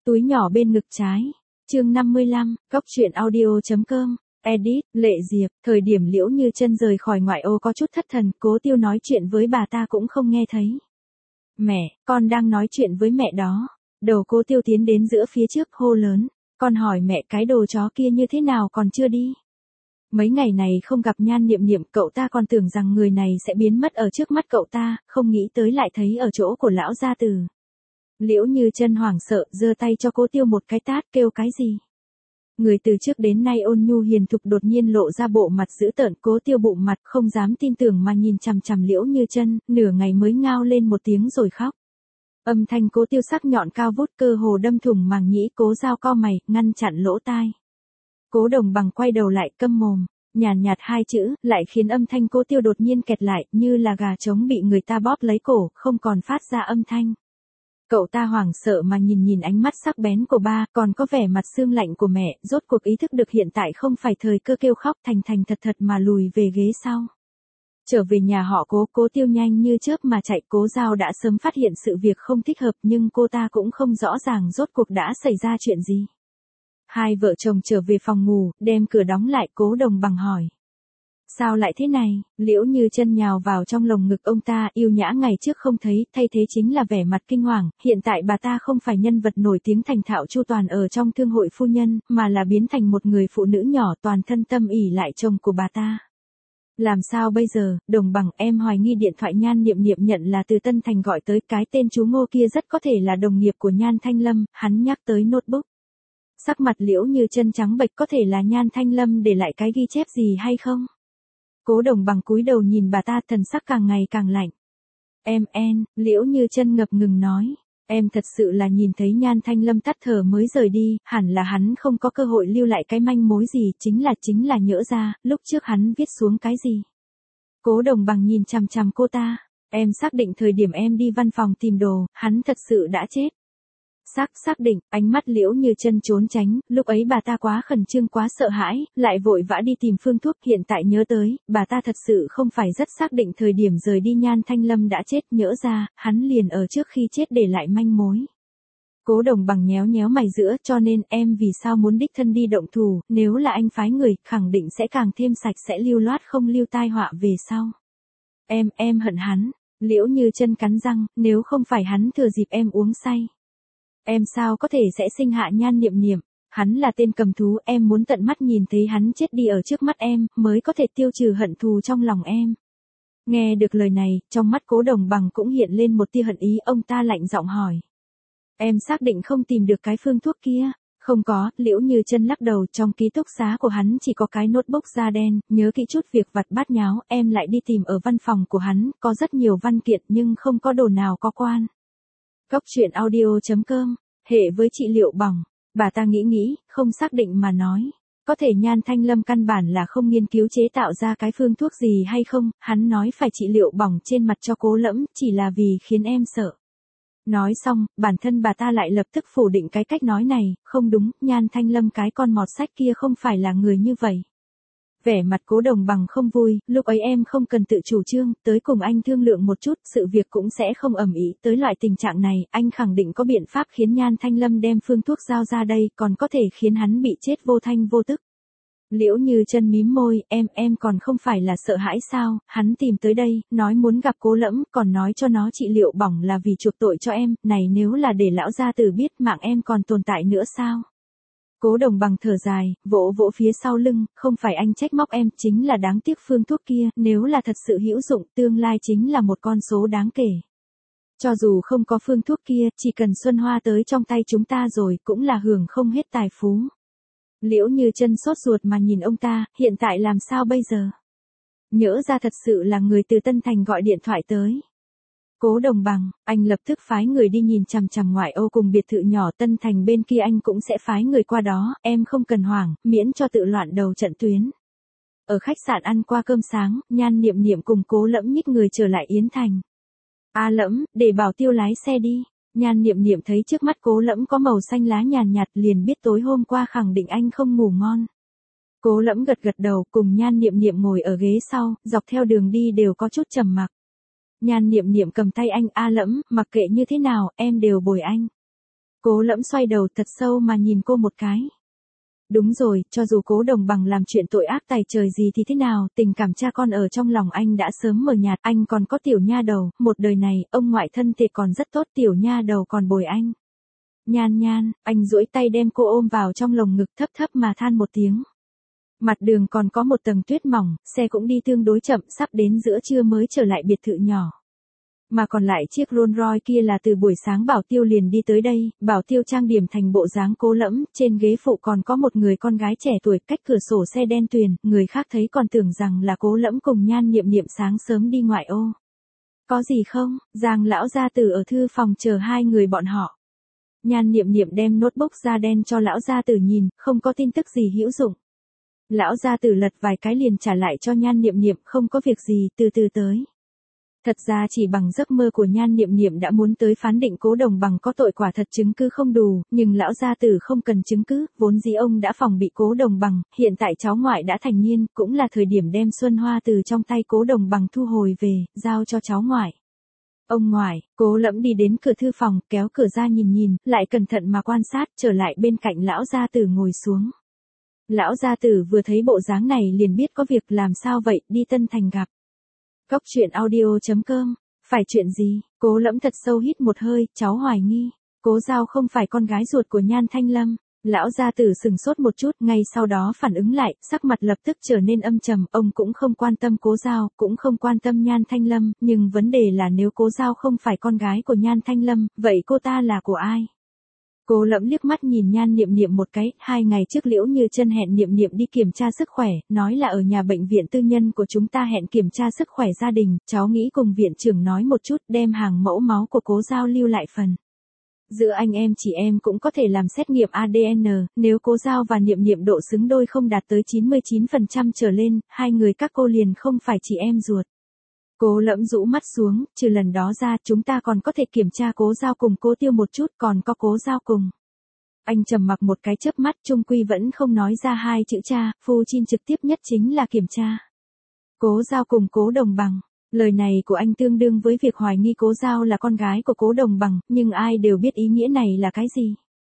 Túi nhỏ bên ngực trái. Chương 55, Góc truyện audio.com. Edit, Lệ Diệp, thời điểm Liễu Như Chân rời khỏi ngoại ô có chút thất thần, Cố Tiêu nói chuyện với bà ta cũng không nghe thấy. Mẹ, con đang nói chuyện với mẹ đó. Đầu Cố Tiêu tiến đến giữa phía trước hô lớn, con hỏi mẹ cái đồ chó kia như thế nào còn chưa đi. Mấy ngày này không gặp Nhan Niệm Niệm, cậu ta còn tưởng rằng người này sẽ biến mất ở trước mắt cậu ta, không nghĩ tới lại thấy ở chỗ của lão gia tử. Liễu Như Chân hoảng sợ, giơ tay cho Cố Tiêu một cái tát, kêu cái gì? Người từ trước đến nay ôn nhu hiền thục đột nhiên lộ ra bộ mặt dữ tợn. Cố Tiêu bụng mặt không dám tin tưởng mà nhìn chằm chằm Liễu Như Chân, nửa ngày mới ngao lên một tiếng rồi khóc. Âm thanh Cố Tiêu sắc nhọn cao vút, cơ hồ đâm thủng màng nhĩ. Cố Giao cau mày, ngăn chặn lỗ tai. Cố Đồng Bằng quay đầu lại, câm mồm. Nhàn nhạt hai chữ, lại khiến âm thanh Cố Tiêu đột nhiên kẹt lại, như là gà trống bị người ta bóp lấy cổ, không còn phát ra âm thanh. Cậu ta hoảng sợ mà nhìn ánh mắt sắc bén của ba, còn có vẻ mặt xương lạnh của mẹ, rốt cuộc ý thức được hiện tại không phải thời cơ, kêu khóc thành thật mà lùi về ghế sau. Trở về nhà họ Cố Tiêu nhanh như chớp mà chạy. Cố Giao đã sớm phát hiện sự việc không thích hợp, nhưng cô ta cũng không rõ ràng rốt cuộc đã xảy ra chuyện gì. Hai vợ chồng trở về phòng ngủ, đem cửa đóng lại. Cố Đồng Bằng hỏi, sao lại thế này? Liễu Như Chân nhào vào trong lồng ngực ông ta, yêu nhã ngày trước không thấy, thay thế chính là vẻ mặt kinh hoàng. Hiện tại bà ta không phải nhân vật nổi tiếng thành thạo chu toàn ở trong thương hội phu nhân, mà là biến thành một người phụ nữ nhỏ toàn thân tâm ỷ lại chồng của bà ta. Làm sao bây giờ? Đồng Bằng, em hoài nghi điện thoại Nhan Niệm Niệm nhận là từ Tân Thành gọi tới, cái tên chú Ngô kia rất có thể là đồng nghiệp của Nhan Thanh Lâm. Hắn nhắc tới notebook. Sắc mặt Liễu Như Chân trắng bệch, có thể là Nhan Thanh Lâm để lại cái ghi chép gì hay không? Cố Đồng Bằng cúi đầu nhìn bà ta, thần sắc càng ngày càng lạnh. Liễu Như Chân ngập ngừng nói, em thật sự là nhìn thấy Nhan Thanh Lâm tắt thở mới rời đi, hẳn là hắn không có cơ hội lưu lại cái manh mối gì, chính là nhỡ ra, lúc trước hắn viết xuống cái gì. Cố Đồng Bằng nhìn chằm chằm cô ta, em xác định thời điểm em đi văn phòng tìm đồ, hắn thật sự đã chết. Xác định. Ánh mắt Liễu Như Chân trốn tránh, lúc ấy bà ta quá khẩn trương, quá sợ hãi, lại vội vã đi tìm phương thuốc. Hiện tại nhớ tới, bà ta thật sự không phải rất xác định thời điểm rời đi Nhan Thanh Lâm đã chết, nhỡ ra, hắn liền ở trước khi chết để lại manh mối. Cố Đồng Bằng nhéo mày giữa, cho nên em vì sao muốn đích thân đi động thủ, nếu là anh phái người, khẳng định sẽ càng thêm sạch sẽ, lưu loát không lưu tai họa về sau. Em hận hắn. Liễu Như Chân cắn răng, nếu không phải hắn thừa dịp em uống say, em sao có thể sẽ sinh hạ Nhan Niệm Niệm. Hắn là tên cầm thú, em muốn tận mắt nhìn thấy hắn chết đi ở trước mắt em, mới có thể tiêu trừ hận thù trong lòng em. Nghe được lời này, trong mắt Cố Đồng Bằng cũng hiện lên một tia hận ý. Ông ta lạnh giọng hỏi, em xác định không tìm được cái phương thuốc kia? Không có. Liễu Như Chân lắc đầu, trong ký túc xá của hắn chỉ có cái notebook da đen, nhớ kỹ chút việc vặt bát nháo. Em lại đi tìm ở văn phòng của hắn, có rất nhiều văn kiện nhưng không có đồ nào có quan. Góc truyện audio.com. Hệ với trị liệu bỏng. Bà ta nghĩ, không xác định mà nói, có thể Nhan Thanh Lâm căn bản là không nghiên cứu chế tạo ra cái phương thuốc gì hay không. Hắn nói phải trị liệu bỏng trên mặt cho Cố Lẫm, chỉ là vì khiến em sợ. Nói xong, bản thân bà ta lại lập tức phủ định cái cách nói này. Không đúng, Nhan Thanh Lâm cái con mọt sách kia không phải là người như vậy. Vẻ mặt Cố Đồng Bằng không vui, lúc ấy em không cần tự chủ trương, tới cùng anh thương lượng một chút, sự việc cũng sẽ không ầm ĩ tới loại tình trạng này. Anh khẳng định có biện pháp khiến Nhan Thanh Lâm đem phương thuốc giao ra đây, còn có thể khiến hắn bị chết vô thanh vô tức. Liễu Như Chân mím môi, em còn không phải là sợ hãi sao? Hắn tìm tới đây, nói muốn gặp Cố Lẫm, còn nói cho nó trị liệu bỏng là vì chuộc tội cho em, này nếu là để lão gia tử biết, mạng em còn tồn tại nữa sao? Cố Đồng Bằng thở dài, vỗ phía sau lưng, không phải anh trách móc em, chính là đáng tiếc phương thuốc kia, nếu là thật sự hữu dụng, tương lai chính là một con số đáng kể. Cho dù không có phương thuốc kia, chỉ cần Xuân Hoa tới trong tay chúng ta rồi, cũng là hưởng không hết tài phú. Liễu Như Chân sốt ruột mà nhìn ông ta, hiện tại làm sao bây giờ? Nhỡ ra thật sự là người từ Tân Thành gọi điện thoại tới. Cố Đồng Bằng, anh lập tức phái người đi nhìn chằm chằm ngoại ô cùng biệt thự nhỏ Tân Thành bên kia, anh cũng sẽ phái người qua đó, em không cần hoảng, miễn cho tự loạn đầu trận tuyến. Ở khách sạn ăn qua cơm sáng, Nhan Niệm Niệm cùng Cố Lẫm nhích người trở lại Yến Thành. Lẫm, để bảo tiêu lái xe đi. Nhan Niệm Niệm thấy trước mắt Cố Lẫm có màu xanh lá nhàn nhạt, liền biết tối hôm qua khẳng định anh không ngủ ngon. Cố Lẫm gật đầu, cùng Nhan Niệm Niệm ngồi ở ghế sau, dọc theo đường đi đều có chút trầm mặc. Nhan Niệm Niệm cầm tay anh, Lẫm, mặc kệ như thế nào, em đều bồi anh. Cố Lẫm xoay đầu thật sâu mà nhìn cô một cái. Đúng rồi, cho dù Cố Đồng Bằng làm chuyện tội ác tày trời gì thì thế nào, tình cảm cha con ở trong lòng anh đã sớm mờ nhạt, anh còn có tiểu nha đầu, một đời này, ông ngoại thân thì còn rất tốt, tiểu nha đầu còn bồi anh. Nhan Nhan, anh duỗi tay đem cô ôm vào trong lồng ngực, thấp thấp mà than một tiếng. Mặt đường còn có một tầng tuyết mỏng, xe cũng đi tương đối chậm, sắp đến giữa trưa mới trở lại biệt thự nhỏ. Mà còn lại chiếc Rolls Royce kia là từ buổi sáng Bảo Tiêu liền đi tới đây, Bảo Tiêu trang điểm thành bộ dáng Cố Lẫm, trên ghế phụ còn có một người con gái trẻ tuổi, cách cửa sổ xe đen tuyền, người khác thấy còn tưởng rằng là Cố Lẫm cùng Nhan Niệm Niệm sáng sớm đi ngoại ô. Có gì không? Giang lão gia tử ở thư phòng chờ hai người bọn họ. Nhan Niệm Niệm đem notebook da đen cho lão gia tử nhìn, không có tin tức gì hữu dụng. Lão gia tử lật vài cái liền trả lại cho Nhan Niệm Niệm, không có việc gì, từ từ tới. Thật ra chỉ bằng giấc mơ của Nhan Niệm Niệm đã muốn tới phán định Cố Đồng Bằng có tội, quả thật chứng cứ không đủ, nhưng lão gia tử không cần chứng cứ, vốn dĩ ông đã phòng bị Cố Đồng Bằng, hiện tại cháu ngoại đã thành niên, cũng là thời điểm đem Xuân Hoa từ trong tay Cố Đồng Bằng thu hồi về, giao cho cháu ngoại. Ông ngoại, Cố Lẫm đi đến cửa thư phòng, kéo cửa ra nhìn nhìn, lại cẩn thận mà quan sát, trở lại bên cạnh lão gia tử ngồi xuống. Lão gia tử vừa thấy bộ dáng này liền biết có việc, làm sao vậy, đi Tân Thành gặp. Cốc truyện audio.com, phải chuyện gì? Cố Lẫm thật sâu hít một hơi, cháu hoài nghi, Cố Giao không phải con gái ruột của Nhan Thanh Lâm. Lão gia tử sừng sốt một chút, ngay sau đó phản ứng lại, sắc mặt lập tức trở nên âm trầm, ông cũng không quan tâm Cố Giao, cũng không quan tâm Nhan Thanh Lâm, nhưng vấn đề là nếu Cố Giao không phải con gái của Nhan Thanh Lâm, vậy cô ta là của ai? Cố Lẫm liếc mắt nhìn Nhan Niệm Niệm một cái, 2 ngày trước Liễu Như Chân hẹn Niệm Niệm đi kiểm tra sức khỏe, nói là ở nhà bệnh viện tư nhân của chúng ta hẹn kiểm tra sức khỏe gia đình, cháu nghĩ cùng viện trưởng nói một chút, đem hàng mẫu máu của Cố Giao lưu lại phần. Giữa anh em chị em cũng có thể làm xét nghiệm ADN, nếu Cố Giao và Niệm Niệm độ xứng đôi không đạt tới 99% trở lên, hai người các cô liền không phải chị em ruột. Cố Lẫm rũ mắt xuống, trừ lần đó ra chúng ta còn có thể kiểm tra Cố Giao cùng Cố Tiêu một chút, còn có Cố Giao cùng. Anh trầm mặc một cái chớp mắt, chung quy vẫn không nói ra hai chữ cha, phu chin trực tiếp nhất chính là kiểm tra. Cố Giao cùng Cố Đồng Bằng. Lời này của anh tương đương với việc hoài nghi Cố Giao là con gái của Cố Đồng Bằng, nhưng ai đều biết ý nghĩa này là cái gì.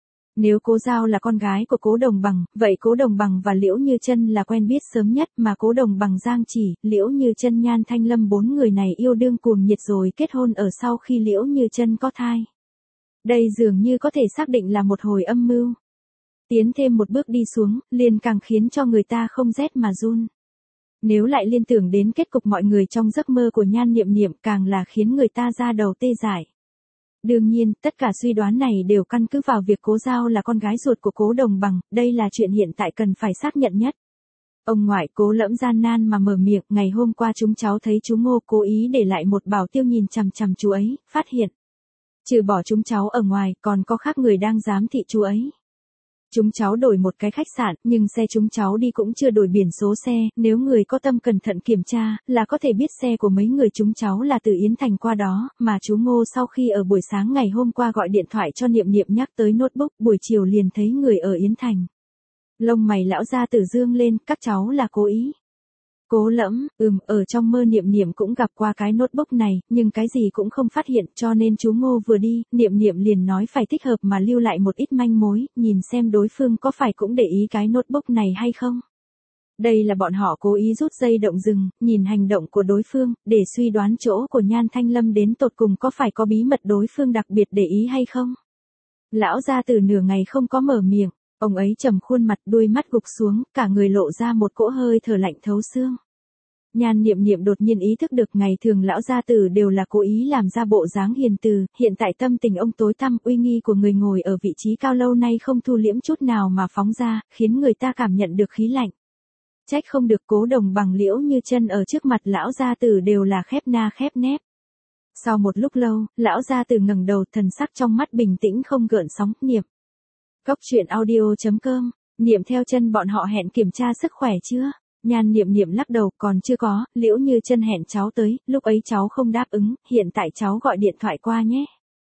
Nếu Cố Giao là con gái của Cố Đồng Bằng, vậy Cố Đồng Bằng và Liễu Như Chân là quen biết sớm nhất, mà Cố Đồng Bằng Giang Chỉ, Liễu Như Chân Nhan Thanh Lâm, 4 người này yêu đương cuồng nhiệt rồi kết hôn ở sau khi Liễu Như Chân có thai. Đây dường như có thể xác định là một hồi âm mưu. Tiến thêm một bước đi xuống, liền càng khiến cho người ta không rét mà run. Nếu lại liên tưởng đến kết cục mọi người trong giấc mơ của Nhan Niệm Niệm, càng là khiến người ta ra đầu tê dại. Đương nhiên, tất cả suy đoán này đều căn cứ vào việc Cố Giao là con gái ruột của Cố Đồng Bằng, đây là chuyện hiện tại cần phải xác nhận nhất. Ông ngoại, Cố Lẫm gian nan mà mở miệng, ngày hôm qua chúng cháu thấy chú Ngô cố ý để lại một bảo tiêu nhìn chằm chằm chú ấy, phát hiện. Trừ bỏ chúng cháu ở ngoài, còn có khác người đang giám thị chú ấy. Chúng cháu đổi một cái khách sạn, nhưng xe chúng cháu đi cũng chưa đổi biển số xe, nếu người có tâm cẩn thận kiểm tra, là có thể biết xe của mấy người chúng cháu là từ Yến Thành qua đó, mà chú Ngô sau khi ở buổi sáng ngày hôm qua gọi điện thoại cho Niệm Niệm nhắc tới notebook, buổi chiều liền thấy người ở Yến Thành. Lông mày lão gia tử dương lên, các cháu là cố ý. Cố Lẫm, ở trong mơ Niệm Niệm cũng gặp qua cái notebook này, nhưng cái gì cũng không phát hiện, cho nên chú Ngô vừa đi, Niệm Niệm liền nói phải thích hợp mà lưu lại một ít manh mối, nhìn xem đối phương có phải cũng để ý cái notebook này hay không. Đây là bọn họ cố ý rút dây động rừng, nhìn hành động của đối phương, để suy đoán chỗ của Nhan Thanh Lâm đến tột cùng có phải có bí mật đối phương đặc biệt để ý hay không. Lão gia từ nửa ngày không có mở miệng. Ông ấy trầm khuôn mặt, đuôi mắt gục xuống, cả người lộ ra một cỗ hơi thở lạnh thấu xương. Nhan Niệm Niệm đột nhiên ý thức được ngày thường lão gia tử đều là cố ý làm ra bộ dáng hiền từ, hiện tại tâm tình ông tối tăm, uy nghi của người ngồi ở vị trí cao lâu nay không thu liễm chút nào mà phóng ra, khiến người ta cảm nhận được khí lạnh. Trách không được Cố Đồng Bằng Liễu Như Chân ở trước mặt lão gia tử đều là khép na khép nép. Sau một lúc lâu, lão gia tử ngẩng đầu, thần sắc trong mắt bình tĩnh không gợn sóng. Niệm. Cốc truyện audio.com, Niệm theo chân bọn họ hẹn kiểm tra sức khỏe chưa? Nhan Niệm Niệm lắc đầu, còn chưa có, Liễu Như Chân hẹn cháu tới, lúc ấy cháu không đáp ứng, hiện tại cháu gọi điện thoại qua nhé.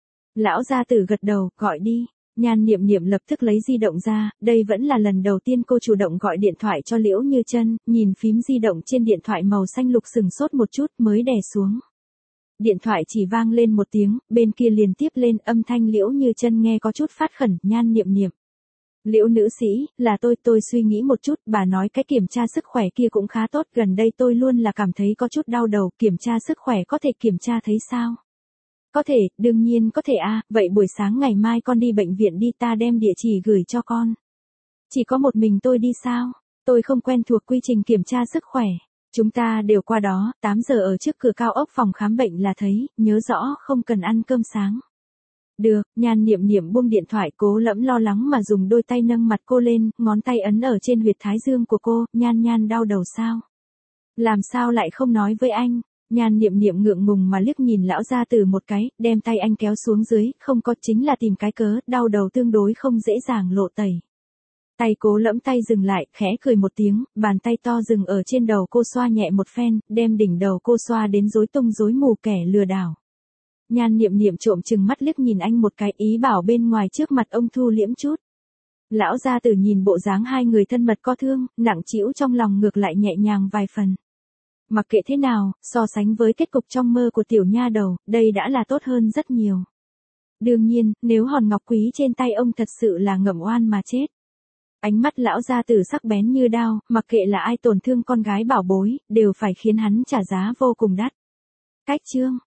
Lão gia tử gật đầu, gọi đi. Nhan Niệm Niệm lập tức lấy di động ra, đây vẫn là lần đầu tiên cô chủ động gọi điện thoại cho Liễu Như Chân, nhìn phím di động trên điện thoại màu xanh lục sừng sốt một chút mới đè xuống. Điện thoại chỉ vang lên một tiếng, bên kia liền tiếp lên âm thanh Liễu Như Chân nghe có chút phát khẩn, Nhan Niệm Niệm. Liễu nữ sĩ, là tôi suy nghĩ một chút, bà nói cái kiểm tra sức khỏe kia cũng khá tốt, gần đây tôi luôn là cảm thấy có chút đau đầu, kiểm tra sức khỏe có thể kiểm tra thấy sao? Có thể, đương nhiên có thể vậy buổi sáng ngày mai con đi bệnh viện đi, ta đem địa chỉ gửi cho con. Chỉ có một mình tôi đi sao? Tôi không quen thuộc quy trình kiểm tra sức khỏe. Chúng ta đều qua đó, 8 giờ ở trước cửa cao ốc phòng khám bệnh là thấy, nhớ rõ không cần ăn cơm sáng. Được, Nhan Niệm Niệm buông điện thoại, Cố Lẫm lo lắng mà dùng đôi tay nâng mặt cô lên, ngón tay ấn ở trên huyệt thái dương của cô, Nhan đau đầu sao? Làm sao lại không nói với anh? Nhan Niệm Niệm ngượng ngùng mà liếc nhìn lão gia tử một cái, đem tay anh kéo xuống dưới, không có, chính là tìm cái cớ, đau đầu tương đối không dễ dàng lộ tẩy. Tay Cố Lẫm tay dừng lại, khẽ cười một tiếng, bàn tay to dừng ở trên đầu cô xoa nhẹ một phen, đem đỉnh đầu cô xoa đến rối tung rối mù, kẻ lừa đảo. Nhan Niệm Niệm trộm chừng mắt liếc nhìn anh một cái, ý bảo bên ngoài trước mặt ông thu liễm chút. Lão gia tử nhìn bộ dáng hai người thân mật có thương, nặng trĩu trong lòng ngược lại nhẹ nhàng vài phần. Mặc kệ thế nào, so sánh với kết cục trong mơ của tiểu nha đầu, đây đã là tốt hơn rất nhiều. Đương nhiên, nếu hòn ngọc quý trên tay ông thật sự là ngậm oan mà chết. Ánh mắt lão gia tử sắc bén như đao, mặc kệ là ai tổn thương con gái bảo bối, đều phải khiến hắn trả giá vô cùng đắt. Cách chương